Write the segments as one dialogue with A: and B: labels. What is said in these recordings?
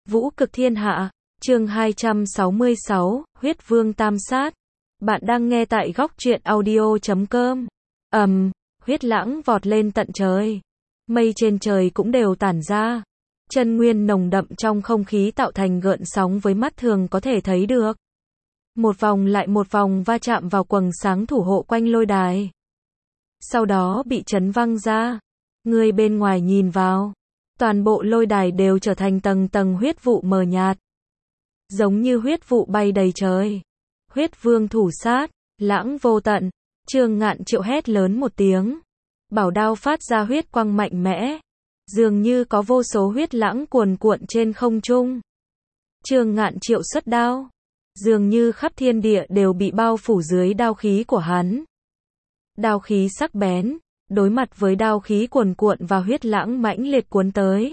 A: Vũ cực thiên hạ, chương 266, huyết vương tam sát. Bạn đang nghe tại góc truyện audio.com. Huyết lãng vọt lên tận trời. Mây trên trời cũng đều tản ra. Chân nguyên nồng đậm trong không khí tạo thành gợn sóng với mắt thường có thể thấy được. Một vòng lại một vòng va chạm vào quầng sáng thủ hộ quanh lôi đài. Sau đó bị chấn văng ra. Người bên ngoài nhìn vào. Toàn bộ lôi đài đều trở thành tầng tầng huyết vụ mờ nhạt. Giống như huyết vụ bay đầy trời. Huyết vương thủ sát, lãng vô tận. Trương Ngạn Triệu hét lớn một tiếng. Bảo đao phát ra huyết quang mạnh mẽ. Dường như có vô số huyết lãng cuồn cuộn trên không trung. Trương Ngạn Triệu xuất đao. Dường như khắp thiên địa đều bị bao phủ dưới đao khí của hắn. Đao khí sắc bén. Đối mặt với đao khí cuồn cuộn và huyết lãng mãnh liệt cuốn tới.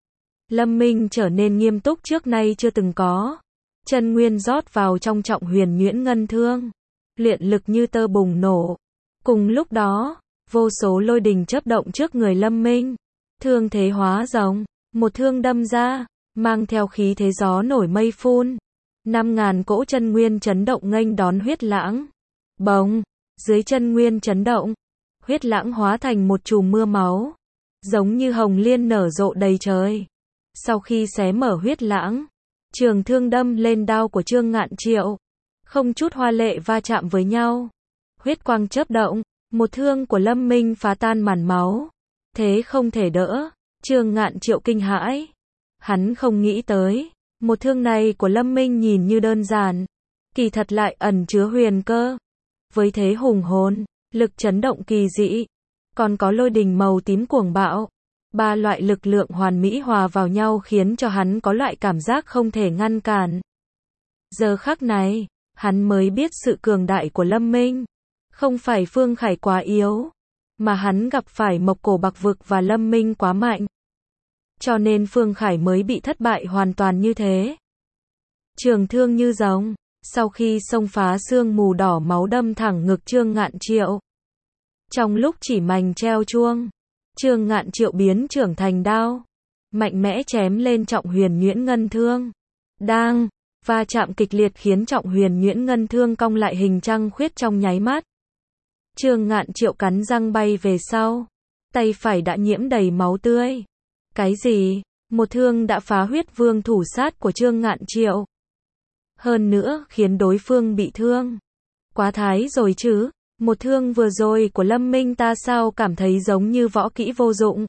A: Lâm Minh trở nên nghiêm túc trước nay chưa từng có. Chân nguyên rót vào trong trọng huyền nhuyễn ngân thương. Luyện lực như tơ bùng nổ. Cùng lúc đó, vô số lôi đình chớp động trước người Lâm Minh. Thương thế hóa rồng, một thương đâm ra, mang theo khí thế gió nổi mây phun. 5.000 cỗ chân nguyên chấn động nghênh đón huyết lãng. Bồng, dưới chân nguyên chấn động. Huyết lãng hóa thành một chùm mưa máu. Giống như hồng liên nở rộ đầy trời. Sau khi xé mở huyết lãng, trường thương đâm lên đao của Trương Ngạn Triệu. Không chút hoa lệ va chạm với nhau. Huyết quang chớp động, một thương của Lâm Minh phá tan màn máu. Thế không thể đỡ, Trương Ngạn Triệu kinh hãi. Hắn không nghĩ tới, một thương này của Lâm Minh nhìn như đơn giản. Kỳ thật lại ẩn chứa huyền cơ. Với thế hùng hồn. Lực chấn động kỳ dị, còn có lôi đình màu tím cuồng bạo. Ba loại lực lượng hoàn mỹ hòa vào nhau khiến cho hắn có loại cảm giác không thể ngăn cản. Giờ khắc này, hắn mới biết sự cường đại của Lâm Minh. Không phải Phương Khải quá yếu, mà hắn gặp phải Mộc Cổ Bạc Vực và Lâm Minh quá mạnh. Cho nên Phương Khải mới bị thất bại hoàn toàn như thế. Trường thương như rồng. Sau khi xông phá sương mù đỏ máu đâm thẳng ngực Trương Ngạn Triệu. Trong lúc chỉ mành treo chuông, Trương Ngạn Triệu biến trưởng thành đao. Mạnh mẽ chém lên trọng huyền nhuyễn ngân thương. Đang, va chạm kịch liệt khiến trọng huyền nhuyễn ngân thương cong lại hình trăng khuyết trong nháy mắt. Trương Ngạn Triệu cắn răng bay về sau. Tay phải đã nhiễm đầy máu tươi. Cái gì? Một thương đã phá huyết vương thủ sát của Trương Ngạn Triệu. Hơn nữa khiến đối phương bị thương. Quá thái rồi chứ, một thương vừa rồi của Lâm Minh ta sao cảm thấy giống như võ kỹ vô dụng.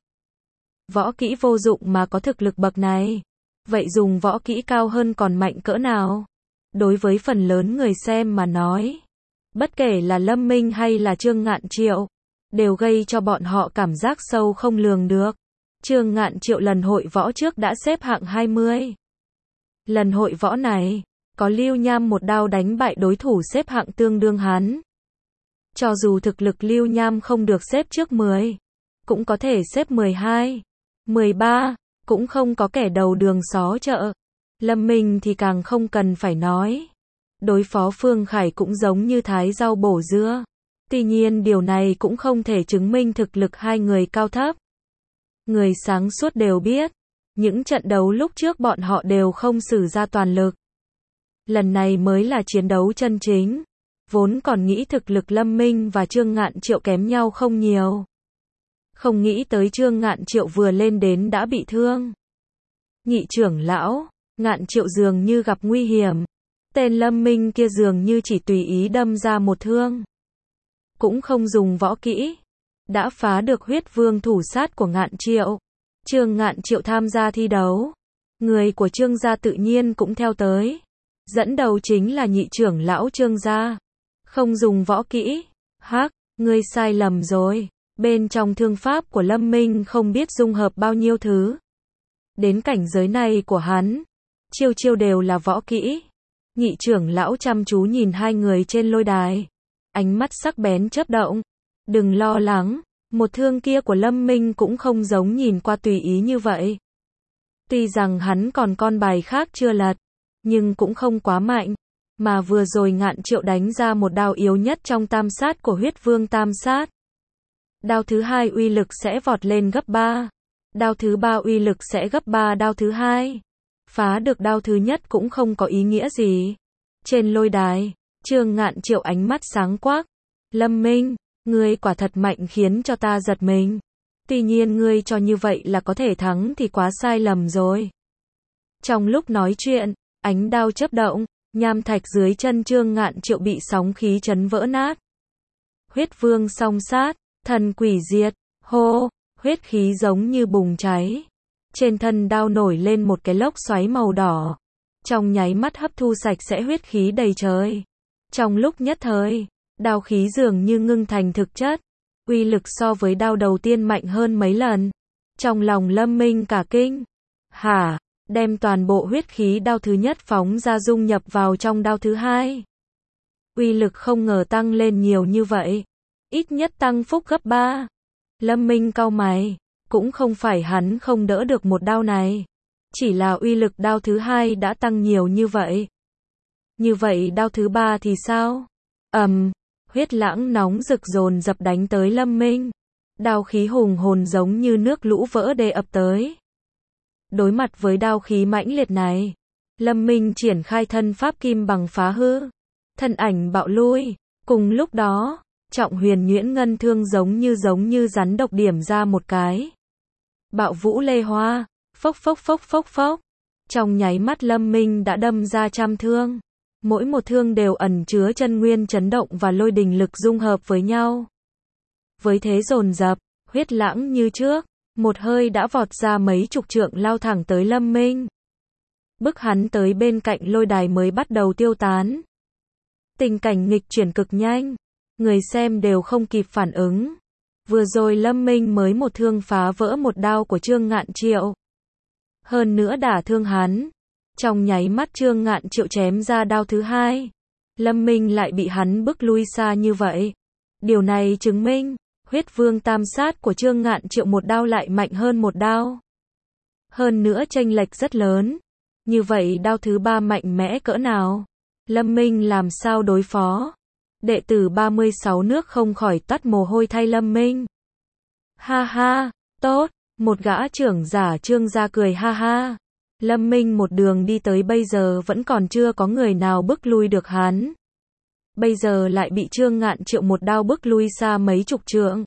A: Võ kỹ vô dụng mà có thực lực bậc này. Vậy dùng võ kỹ cao hơn còn mạnh cỡ nào? Đối với phần lớn người xem mà nói. Bất kể là Lâm Minh hay là Trương Ngạn Triệu. Đều gây cho bọn họ cảm giác sâu không lường được. Trương Ngạn Triệu lần hội võ trước đã xếp hạng 20. Lần hội võ này. Có Lưu Nham một đao đánh bại đối thủ xếp hạng tương đương hắn. Cho dù thực lực Lưu Nham không được xếp trước 10, cũng có thể xếp 12, 13, cũng không có kẻ đầu đường xó chợ. Lâm Minh thì càng không cần phải nói. Đối phó Phương Khải cũng giống như thái rau bổ dưa. Tuy nhiên điều này cũng không thể chứng minh thực lực hai người cao thấp. Người sáng suốt đều biết, những trận đấu lúc trước bọn họ đều không sử ra toàn lực. Lần này mới là chiến đấu chân chính. Vốn còn nghĩ thực lực Lâm Minh và Trương Ngạn Triệu kém nhau không nhiều. Không nghĩ tới Trương Ngạn Triệu vừa lên đến đã bị thương. Nhị trưởng lão, Ngạn Triệu dường như gặp nguy hiểm. Tên Lâm Minh kia dường như chỉ tùy ý đâm ra một thương. Cũng không dùng võ kỹ. Đã phá được huyết vương thủ sát của Ngạn Triệu. Trương Ngạn Triệu tham gia thi đấu. Người của Trương gia tự nhiên cũng theo tới. Dẫn đầu chính là nhị trưởng lão Trương gia. Không dùng võ kỹ. Hắc, ngươi sai lầm rồi. Bên trong thương pháp của Lâm Minh không biết dung hợp bao nhiêu thứ. Đến cảnh giới này của hắn, chiêu chiêu đều là võ kỹ. Nhị trưởng lão chăm chú nhìn hai người trên lôi đài. Ánh mắt sắc bén chớp động. Đừng lo lắng, một thương kia của Lâm Minh cũng không giống nhìn qua tùy ý như vậy. Tuy rằng hắn còn con bài khác chưa lật, nhưng cũng không quá mạnh. Mà vừa rồi Ngạn Triệu đánh ra một đao yếu nhất trong tam sát của huyết vương tam sát. Đao thứ hai uy lực sẽ vọt lên gấp 3. Đao thứ ba uy lực sẽ gấp 3 đao thứ hai. phá được đao thứ nhất cũng không có ý nghĩa gì. Trên lôi đài, Trương Ngạn Triệu ánh mắt sáng quắc. Lâm Minh, ngươi quả thật mạnh khiến cho ta giật mình. Tuy nhiên ngươi cho như vậy là có thể thắng thì quá sai lầm rồi. Trong lúc nói chuyện, ánh đao chớp động, nham thạch dưới chân Trương Ngạn Triệu bị sóng khí chấn vỡ nát. Huyết vương song sát, thần quỷ diệt, hô, huyết khí giống như bùng cháy. Trên thân đao nổi lên một cái lốc xoáy màu đỏ. Trong nháy mắt hấp thu sạch sẽ huyết khí đầy trời. Trong lúc nhất thời, đao khí dường như ngưng thành thực chất. Uy lực so với đao đầu tiên mạnh hơn mấy lần. Trong lòng Lâm Minh cả kinh. Hả, đem toàn bộ huyết khí đao thứ nhất phóng ra dung nhập vào trong đao thứ hai. Uy lực không ngờ tăng lên nhiều như vậy. Ít nhất tăng phúc gấp 3. Lâm Minh cau mày. Cũng không phải hắn không đỡ được một đao này. Chỉ là uy lực đao thứ hai đã tăng nhiều như vậy. Như vậy đao thứ ba thì sao? Huyết lãng nóng rực dồn dập đánh tới Lâm Minh. Đao khí hùng hồn giống như nước lũ vỡ đê ập tới. Đối mặt với đao khí mãnh liệt này, Lâm Minh triển khai thân pháp kim bằng phá hư. Thân ảnh bạo lui. Cùng lúc đó, trọng huyền nhuyễn ngân thương giống như rắn độc điểm ra một cái. Bạo vũ lê hoa, phốc phốc phốc phốc phốc. Trong nháy mắt Lâm Minh đã đâm ra trăm thương. Mỗi một thương đều ẩn chứa chân nguyên chấn động và lôi đình lực dung hợp với nhau. Với thế dồn dập, huyết lãng như trước, một hơi đã vọt ra mấy chục trượng lao thẳng tới Lâm Minh. Bức hắn tới bên cạnh lôi đài mới bắt đầu tiêu tán. Tình cảnh nghịch chuyển cực nhanh, người xem đều không kịp phản ứng. Vừa rồi Lâm Minh mới một thương phá vỡ một đao của Trương Ngạn Triệu. Hơn nữa đả thương hắn. Trong nháy mắt Trương Ngạn Triệu chém ra đao thứ hai. Lâm Minh lại bị hắn bức lui xa như vậy. Điều này chứng minh, huyết vương tam sát của Trương Ngạn Triệu một đao lại mạnh hơn một đao. Hơn nữa chênh lệch rất lớn. Như vậy đao thứ ba mạnh mẽ cỡ nào? Lâm Minh làm sao đối phó? Đệ tử 36 nước không khỏi toát mồ hôi thay Lâm Minh. Ha ha, tốt, một gã trưởng giả Trương gia cười ha ha. Lâm Minh một đường đi tới bây giờ vẫn còn chưa có người nào bức lui được hắn. Bây giờ lại bị Trương Ngạn Triệu một đao bức lui xa mấy chục trượng.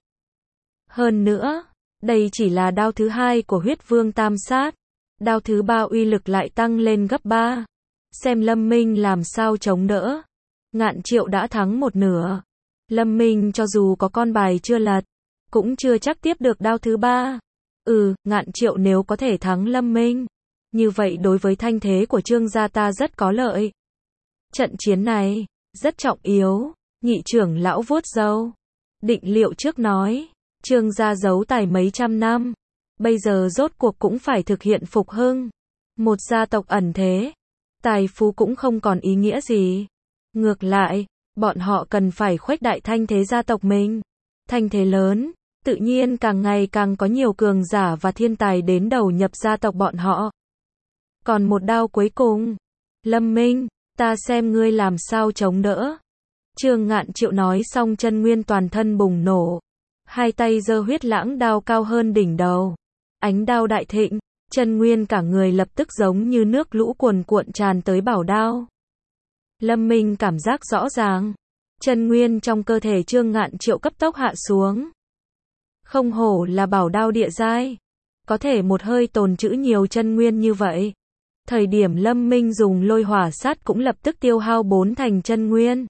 A: Hơn nữa, đây chỉ là đao thứ hai của huyết vương tam sát. Đao thứ ba uy lực lại tăng lên gấp 3. Xem Lâm Minh làm sao chống đỡ. Ngạn Triệu đã thắng một nửa. Lâm Minh cho dù có con bài chưa lật, cũng chưa chắc tiếp được đao thứ ba. Ngạn Triệu nếu có thể thắng Lâm Minh, như vậy đối với thanh thế của Trương gia ta rất có lợi. Trận chiến này, rất trọng yếu. Nhị trưởng lão vuốt râu. Định liệu trước nói, Trương gia giấu tài mấy trăm năm. Bây giờ rốt cuộc cũng phải thực hiện phục hưng. Một gia tộc ẩn thế. Tài phú cũng không còn ý nghĩa gì. Ngược lại, bọn họ cần phải khuếch đại thanh thế gia tộc mình. Thanh thế lớn, tự nhiên càng ngày càng có nhiều cường giả và thiên tài đến đầu nhập gia tộc bọn họ. Còn một đao cuối cùng. Lâm Minh, ta xem ngươi làm sao chống đỡ. Trương Ngạn Triệu nói xong chân nguyên toàn thân bùng nổ. Hai tay giơ huyết lãng đao cao hơn đỉnh đầu. Ánh đao đại thịnh, chân nguyên cả người lập tức giống như nước lũ cuồn cuộn tràn tới bảo đao. Lâm Minh cảm giác rõ ràng. Chân nguyên trong cơ thể Trương Ngạn Triệu cấp tốc hạ xuống. Không hổ là bảo đao địa giai. Có thể một hơi tồn trữ nhiều chân nguyên như vậy. Thời điểm Lâm Minh dùng lôi hỏa sát cũng lập tức tiêu hao 4 thành chân nguyên.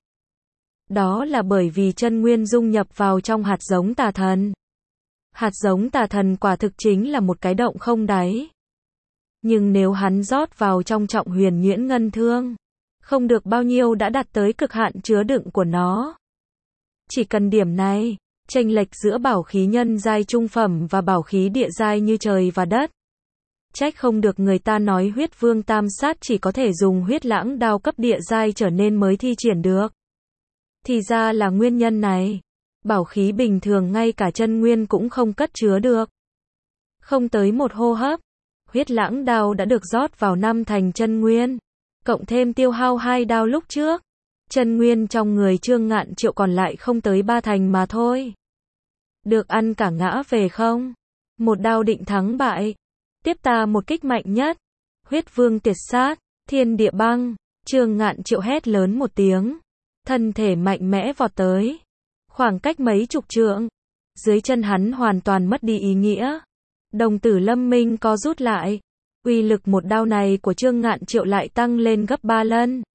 A: Đó là bởi vì chân nguyên dung nhập vào trong hạt giống tà thần. Hạt giống tà thần quả thực chính là một cái động không đáy. Nhưng nếu hắn rót vào trong trọng huyền nhuyễn ngân thương, không được bao nhiêu đã đạt tới cực hạn chứa đựng của nó. Chỉ cần điểm này, chênh lệch giữa bảo khí nhân giai trung phẩm và bảo khí địa giai như trời và đất. Trách không được người ta nói huyết vương tam sát chỉ có thể dùng huyết lãng đao cấp địa giai trở nên mới thi triển được. Thì ra là nguyên nhân này. Bảo khí bình thường ngay cả chân nguyên cũng không cất chứa được. Không tới một hô hấp, huyết lãng đao đã được rót vào 5 thành chân nguyên. Cộng thêm tiêu hao 2 đao lúc trước. Chân nguyên trong người Trương Ngạn Triệu còn lại không tới 3 thành mà thôi. Được ăn cả ngã về không? Một đao định thắng bại. Tiếp ta một kích mạnh nhất. Huyết vương tiệt sát, thiên địa băng. Trương Ngạn Triệu hét lớn một tiếng, thân thể mạnh mẽ vọt tới, khoảng cách mấy chục trượng, dưới chân hắn hoàn toàn mất đi ý nghĩa. Đồng tử Lâm Minh co rút lại, uy lực một đao này của Trương Ngạn Triệu lại tăng lên gấp 3 lần.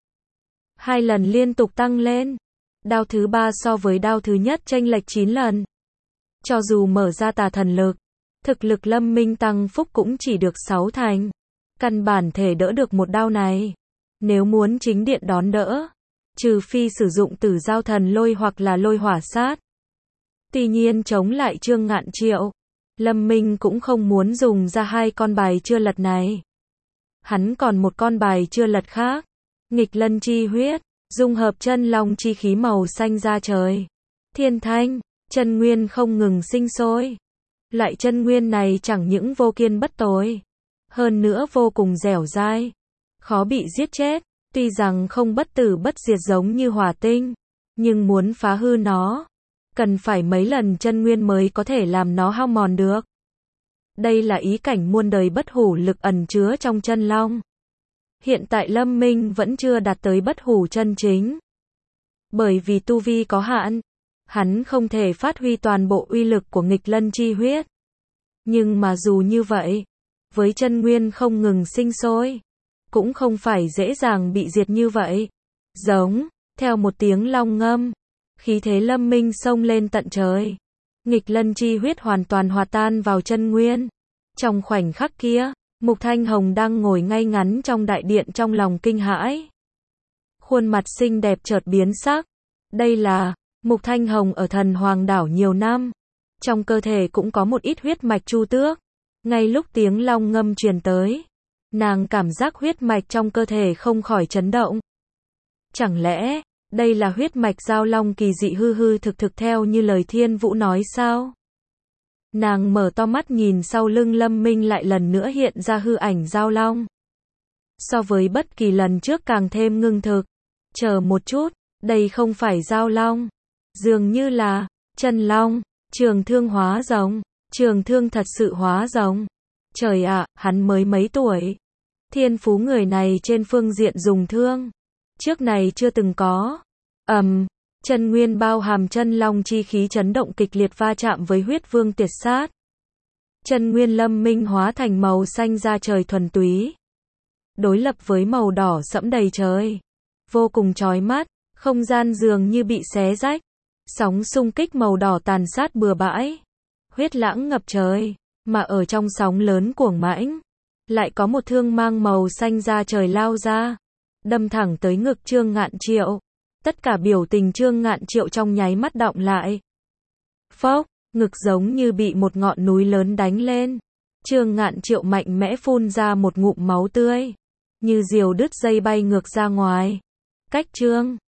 A: 2 lần liên tục tăng lên. Đao thứ 3 so với đao thứ nhất chênh lệch 9 lần. Cho dù mở ra tà thần lực, thực lực Lâm Minh tăng phúc cũng chỉ được 6 thành. Căn bản thể đỡ được một đao này. Nếu muốn chính điện đón đỡ, trừ phi sử dụng tử giao thần lôi hoặc là lôi hỏa sát. Tuy nhiên chống lại Trương Ngạn Triệu, Lâm Minh cũng không muốn dùng ra 2 con bài chưa lật này. Hắn còn một con bài chưa lật khác. Nghịch lân chi huyết, dung hợp chân long chi khí màu xanh ra trời. Thiên thanh, chân nguyên không ngừng sinh sôi. Loại chân nguyên này chẳng những vô kiên bất tồi, hơn nữa vô cùng dẻo dai, khó bị giết chết. Tuy rằng không bất tử bất diệt giống như hỏa tinh, nhưng muốn phá hư nó, cần phải mấy lần chân nguyên mới có thể làm nó hao mòn được. Đây là ý cảnh muôn đời bất hủ lực ẩn chứa trong chân long. Hiện tại Lâm Minh vẫn chưa đạt tới bất hủ chân chính. Bởi vì tu vi có hạn, hắn không thể phát huy toàn bộ uy lực của nghịch lân chi huyết. Nhưng mà dù như vậy, với chân nguyên không ngừng sinh sôi, cũng không phải dễ dàng bị diệt như vậy. Giống, theo một tiếng long ngâm, khí thế Lâm Minh xông lên tận trời. Nghịch lân chi huyết hoàn toàn hòa tan vào chân nguyên. Trong khoảnh khắc kia, Mục Thanh Hồng đang ngồi ngay ngắn trong đại điện trong lòng kinh hãi. Khuôn mặt xinh đẹp chợt biến sắc. Đây là Mục Thanh Hồng ở Thần Hoàng đảo nhiều năm, trong cơ thể cũng có một ít huyết mạch chu tước. Ngay lúc tiếng long ngâm truyền tới, nàng cảm giác huyết mạch trong cơ thể không khỏi chấn động. Chẳng lẽ, đây là huyết mạch giao long kỳ dị hư hư thực thực theo như lời Thiên Vũ nói sao? Nàng mở to mắt nhìn sau lưng Lâm Minh lại lần nữa hiện ra hư ảnh giao long. So với bất kỳ lần trước càng thêm ngưng thực. Chờ một chút, đây không phải giao long, dường như là chân long. Trường Thương hóa rồng. Trường Thương thật sự hóa rồng. Trời ạ, hắn mới mấy tuổi. Thiên phú người này trên phương diện dùng thương, trước này chưa từng có. Chân nguyên bao hàm chân long chi khí chấn động kịch liệt va chạm với huyết vương tiệt sát. Chân nguyên Lâm Minh hóa thành màu xanh da trời thuần túy, đối lập với màu đỏ sẫm đầy trời, vô cùng chói mắt. Không gian dường như bị xé rách, sóng xung kích màu đỏ tàn sát bừa bãi, huyết lãng ngập trời. Mà ở trong sóng lớn cuồng mãnh, lại có một thương mang màu xanh da trời lao ra, đâm thẳng tới ngực Trương Ngạn Triệu. Tất cả biểu tình Trương Ngạn Triệu trong nháy mắt đọng lại. Phốc, ngực giống như bị một ngọn núi lớn đánh lên. Trương Ngạn Triệu mạnh mẽ phun ra một ngụm máu tươi, như diều đứt dây bay ngược ra ngoài. Cách Trương